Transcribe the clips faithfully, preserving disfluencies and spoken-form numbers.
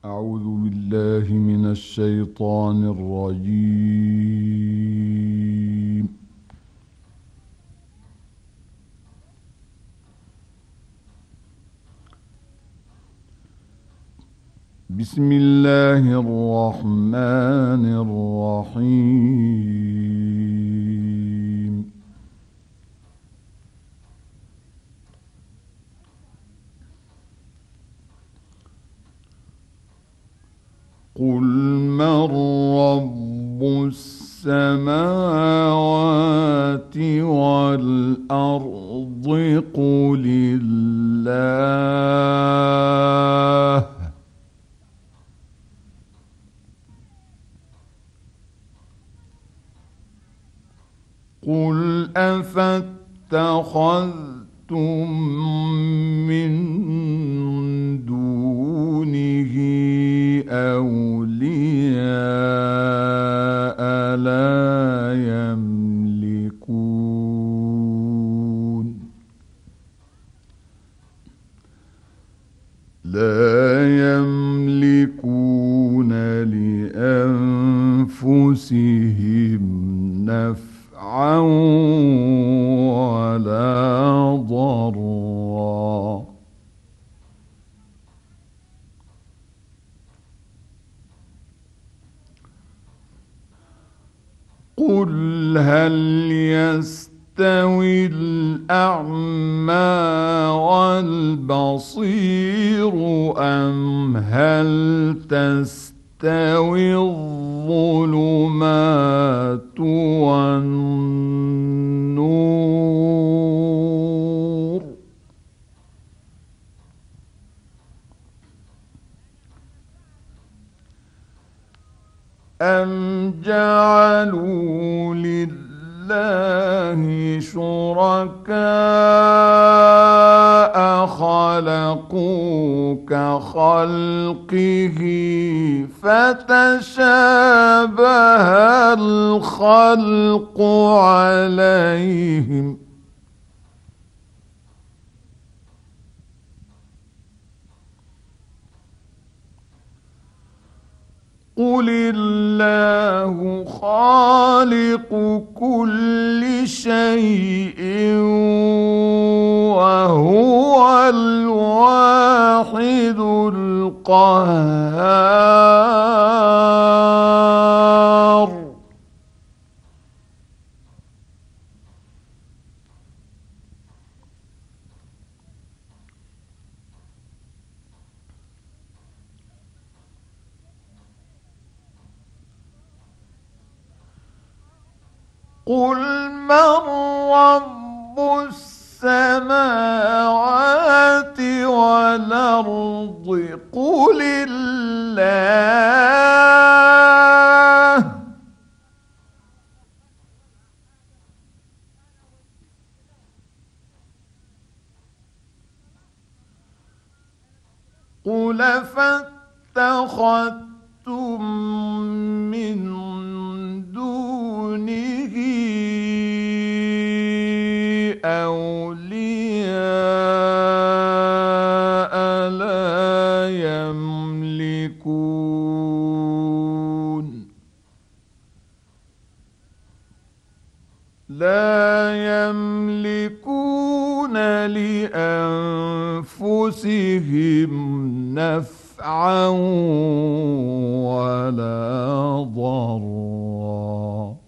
أعوذ بالله من الشيطان الرجيم. بسم الله الرحمن الرحيم. قل من رب السماوات والأرض قل الله قل أفاتخذتم من دونه أولياء لا يملكون لا يملكون لأنفسهم نفعا ولا ضرا قل هل يستوي الأعمى والبصير أم هل تستوي الظلمات والنور أم جعلوا لله شركاء خلقوا كخلقه فتشابه الخلق عليهم قل الله خالق كل شيء وهو الواحد القهار قل من رب السماوات والأرض قل الله قل فاتخذتم من دونه أولياء لا يملكون لا يملكون لأنفسهم نفعا ولا ضرا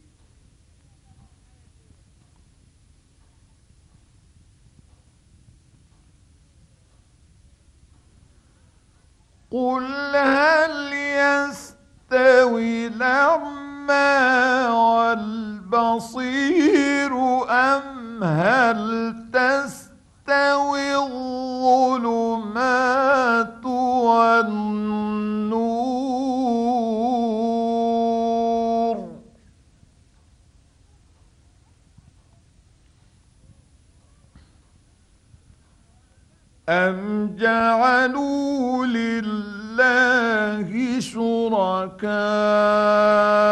قل هل يستوي الأعمى والبصير أم هل تستوي الظلمات والنور أم جعلوا لله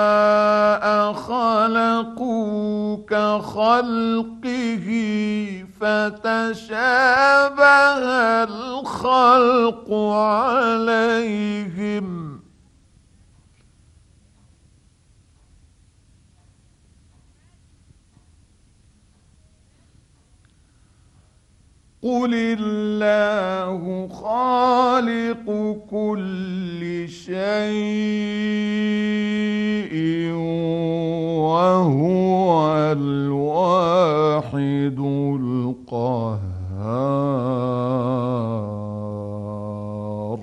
شركاء خلقوا كخلقه فتشابه الخلق عليهم قل الله خالق كل شيء وهو الواحد القهار.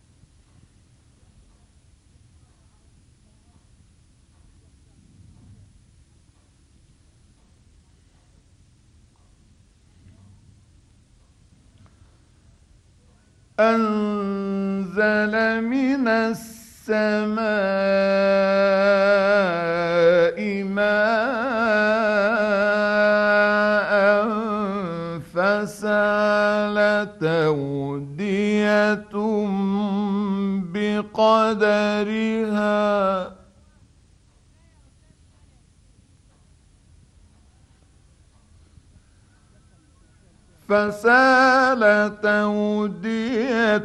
أنزل من السماء ماء فسالت أودية بقدرها فسالت أودية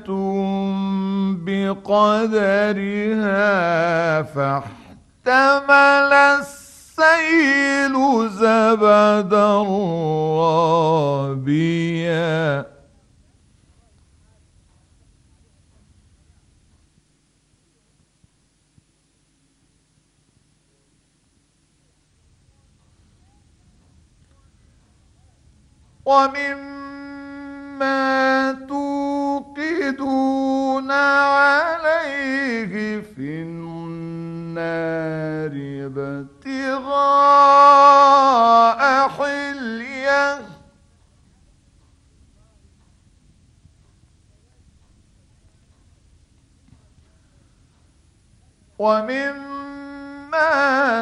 بقدرها فاحتمل السيل زبدا رابيا ومما توقدون عليه في النار ابتغاء حلية ومما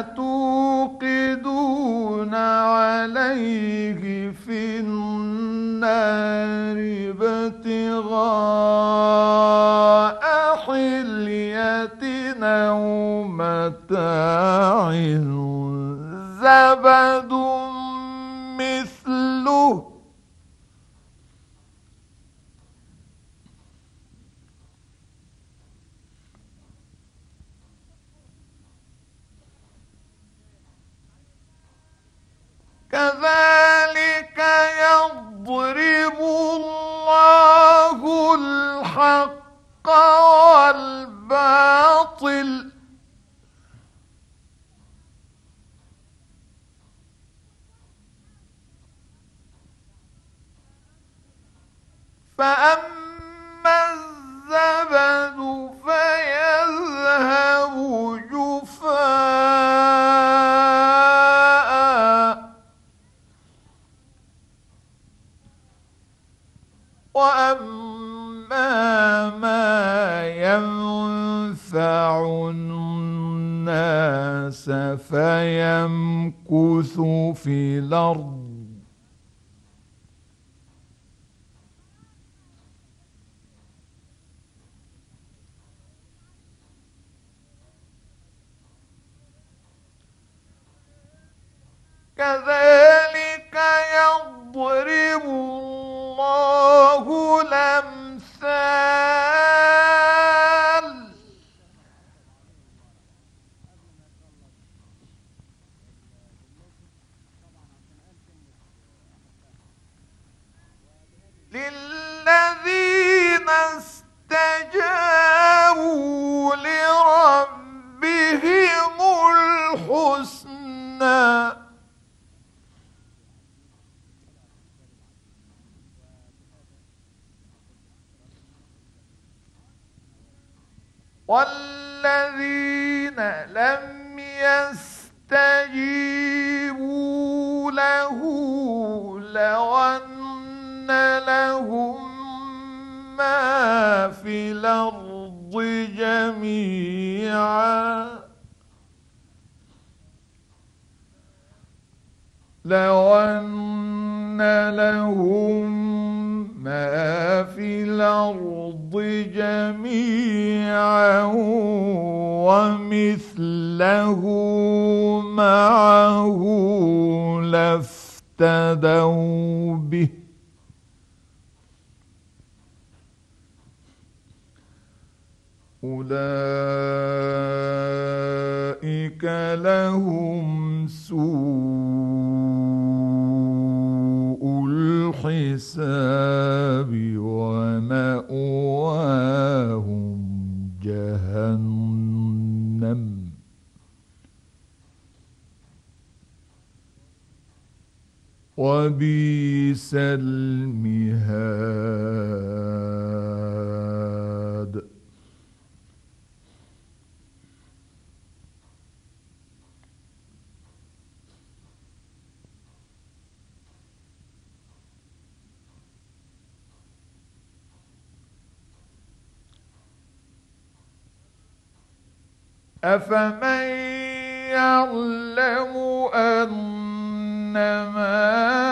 توقدون عليه في النار ابتغاء حلية أو متاع زبد مثله كذلك يضرب الله الحق والباطل فأما الزبد فيذهب جفاء وأما ما ينفع الناس فيمكث في الأرض كذلك يضرب الله الأمثال للذين استجابوا لربهم الحسنى والذين لم يستجيبوا له لو أن لهم ما في الأرض جميعا لو أن لهم ما في الأرض جميعا ومثله معه لافتدوا اهتدوا به أولئك لهم سوء الحساب ومأواهم جهنم وبئس المهاد. أفمن يعلم أنما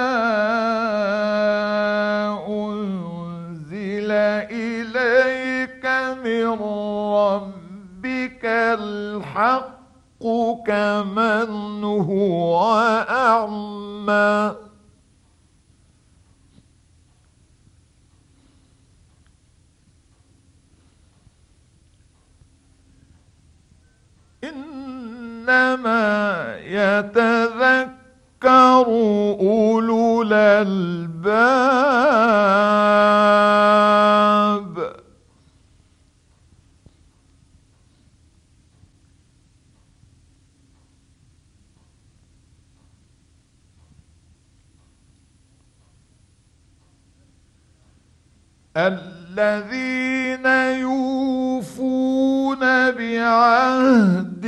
أنزل إليك من ربك الحق كمن هو أعمى إنما يتذكر أولو الألباب. الذين يوفون بعهد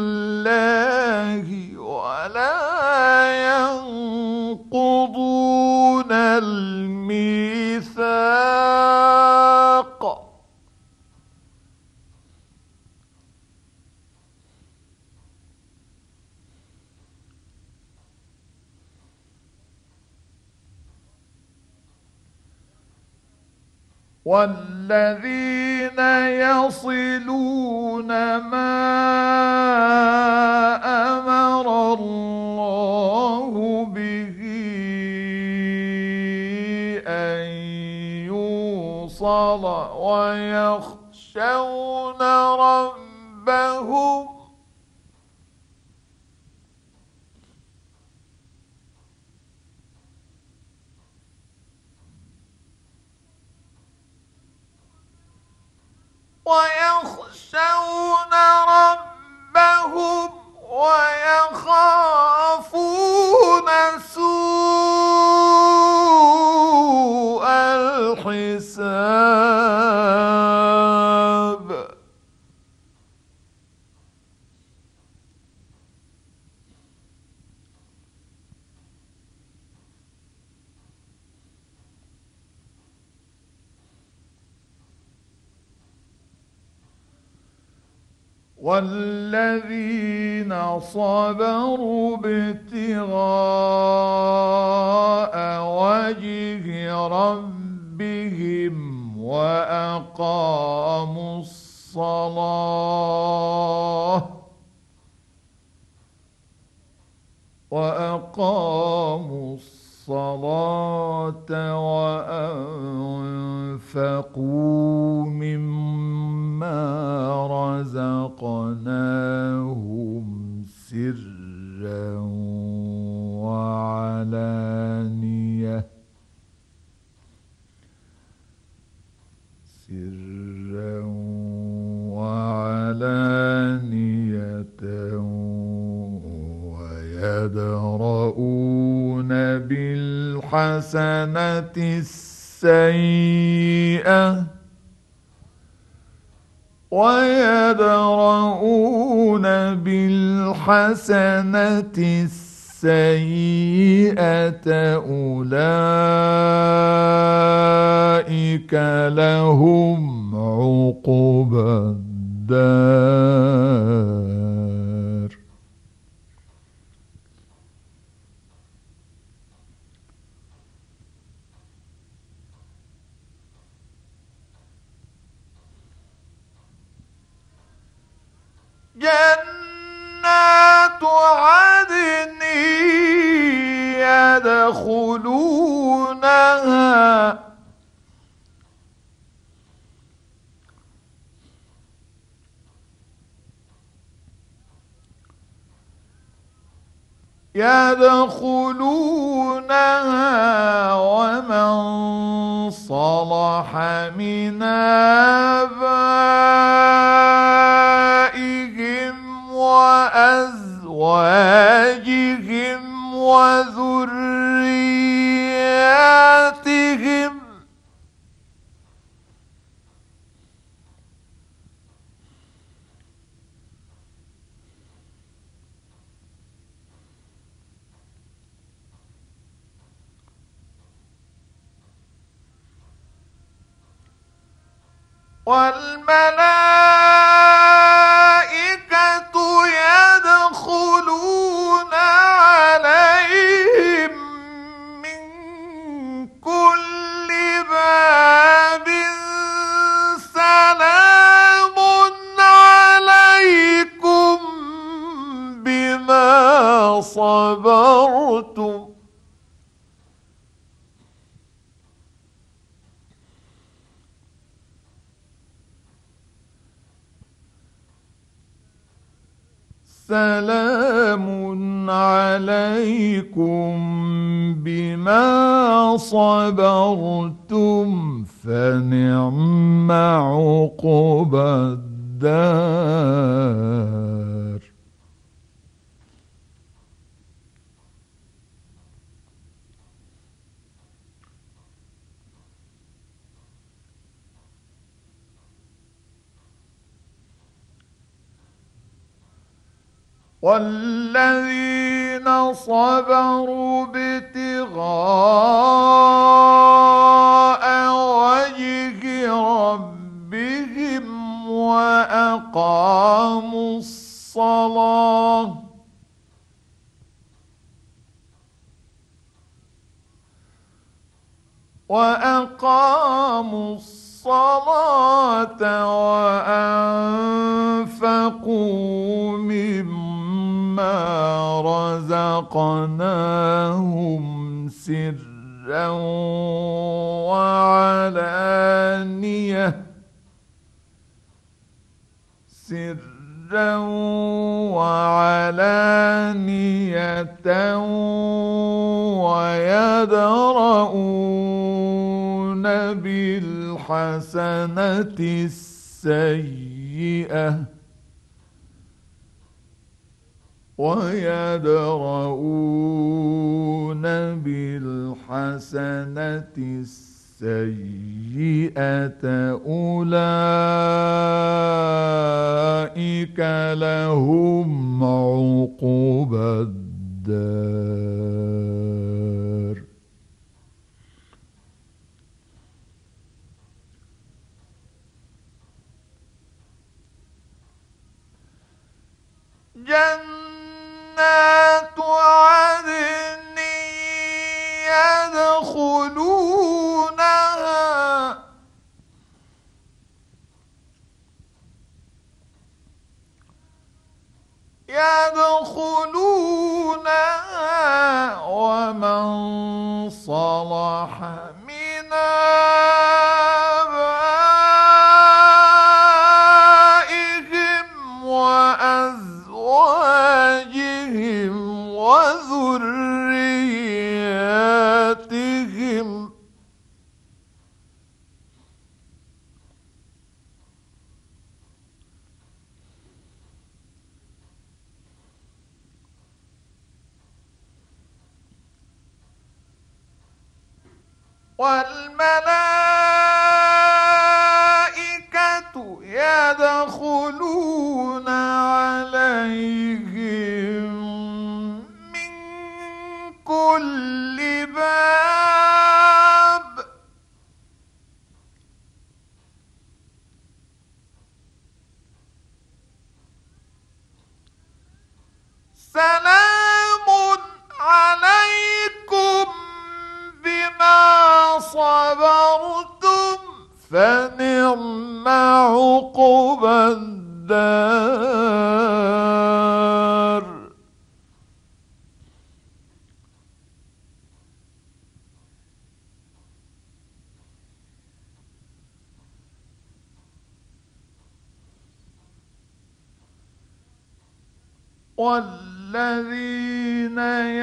الله ولا ينقضون الميثاق والذين يصلون ما أمر الله به أن يوصل ويخشون ربهم ويخشون ربهم ويخافون سوء الحساب. والذين صبروا ابتغاء وجه ربهم وأقاموا الصلاة وأقاموا الصلاة وأنفقوا مما رزقناهم سرا وعلانية سرا وعلانية ويدرؤون بالحسنة السيئة ويدرؤون بالحسنة السيئة أولئك لهم عقبى الدار. جنات عدن يدخلونها يدخلونها يدخلونها ومن صلح من آبائهم وأزواجهم وذرياتهم والملائكة يدخلون عليهم من كل باب سلام عليكم بما صبرتم سلام عليكم بما صبرتم فنعم عقبى الدار. والذين صبروا ابتغاء وجه ربهم وأقاموا الصلاة وأقاموا الصلاة وأنفقوا مما رزقناهم سرا وعلانية سرا وعلانية ويدرؤون بالحسنة السيئة ويدرؤون بالحسنة السيئة أولئك لهم عقبى الدار. جنات عدن يدخلونها يدخلونها ومن صلح من آبائهم وأزواجهم وذرياتهم والملائكة يدخلون عليهم من كل باب سلام عليكم بما صبرتم فنعم عقبى الدار. والذين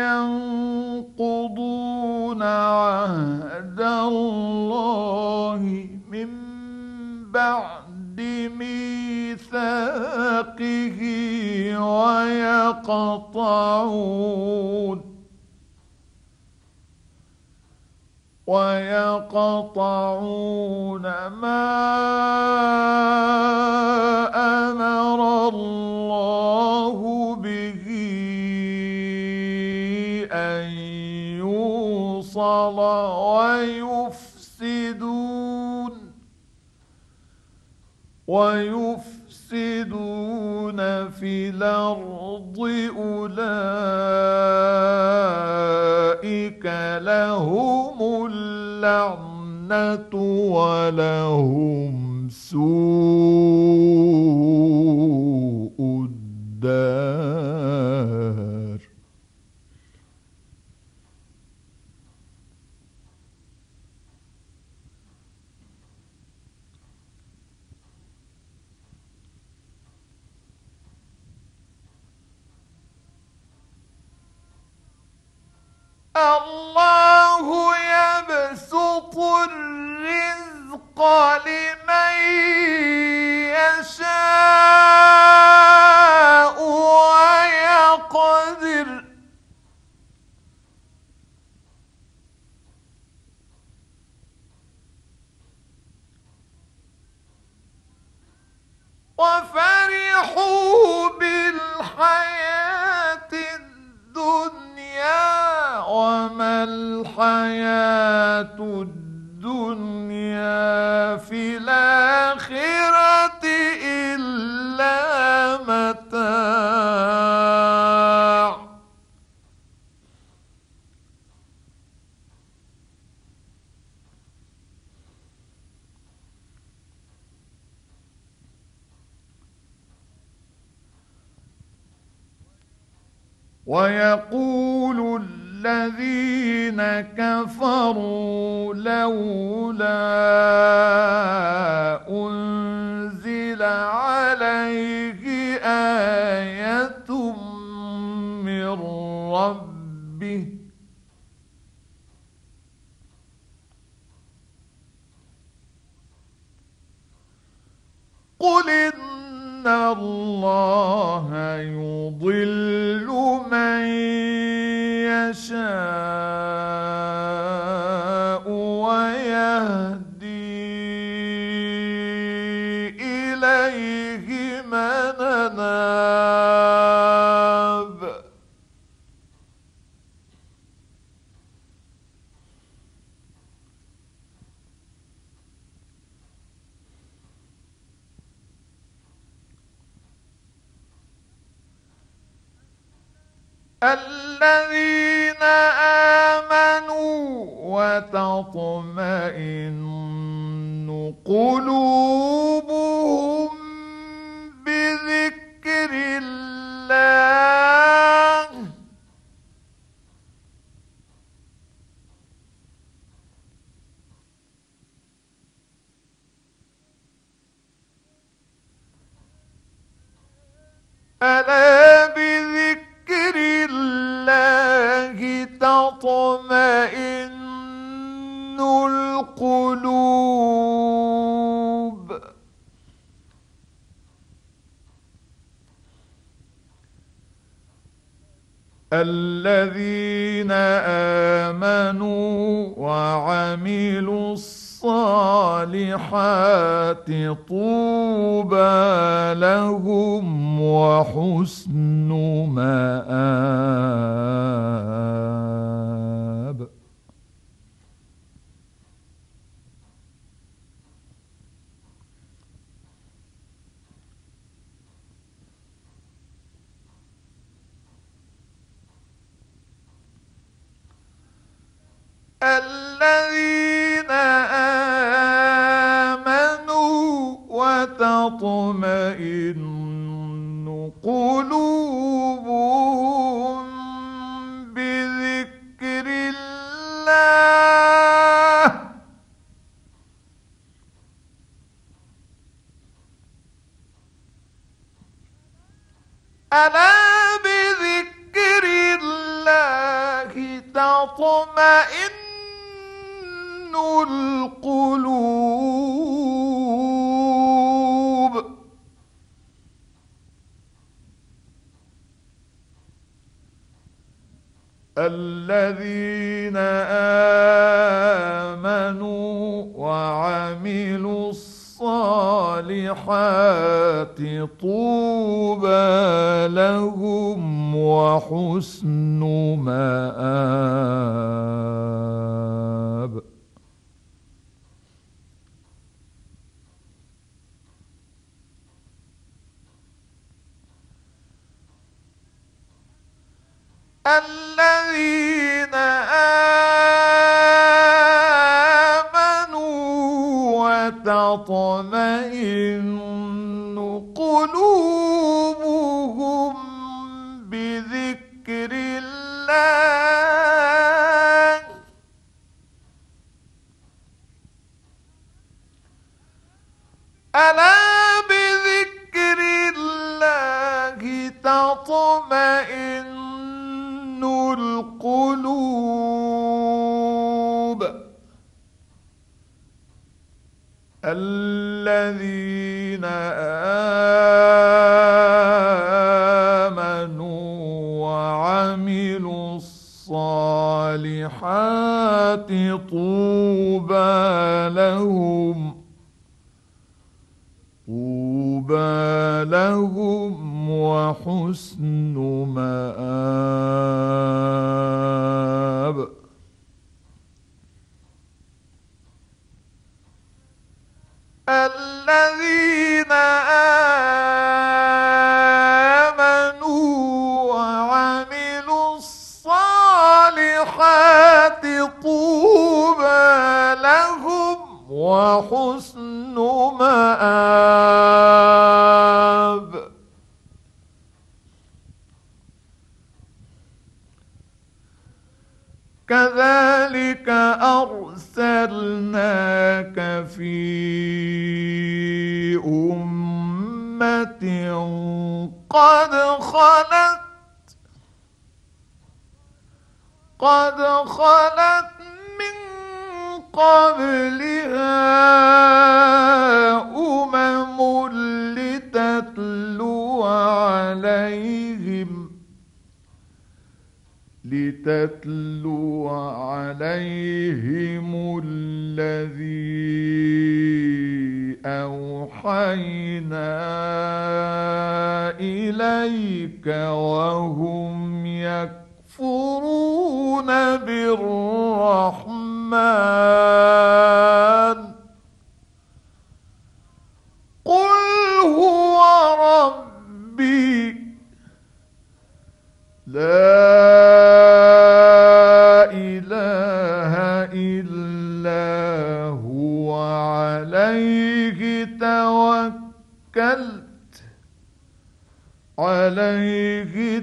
ينقضون عهد الله من بعد ميثاقه ويقطعون ويقطعون ما أمر الله به أن يوصل ويفسدون ويفسدون في الأرض أولئك لهم اللعنة ولهم سوء الدار. الله يبسط الرزق لمن يشاء ويقدر وفرحوا بالحياة الدنيا وما الحياة الدنيا في الآخرة إلا متاع. ويقول الذين كفروا لولا أنزل عليه آية من ربه قل إن الله يضل من يشاء ويهدي إليه من أناب. الذين آمنوا وتطمئن قلوبهم بذكر الله ألا بذكر الله تطمئن القلوب. الذين آمنوا وعملوا الصالحات طوبى لهم وحسن مآب. الذين آمنوا وتطمئن قلوبهم بذكر الله ألا وتطمئن القلوب. الذين آمنوا وعملوا الصالحات طوبى لهم وحسن مآب. الذين آمنوا وتطمئن قلوبهم بذكر الله. ألا بذكر الله تطمئن القلوب. الذين آمنوا وعملوا الصالحات طوبى لهم طوبى لهم وحسن مآب. الذين آمنوا وعملوا الصالحات طوبى لهم وحسن مآب. كذلك أرسلناك في أمة قد خلت قد خلت من قبلها أمم لتتلو عليهم لتتلو عليهم الذي أوحينا إليك وهم يكفرون بالرحمن. قل هو ربي لا إله إلا هو عليه توكلت عليه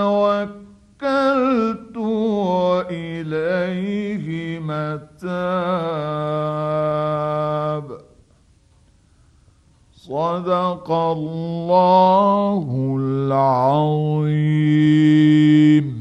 توكلت وإليه متاب. صدق الله العظيم.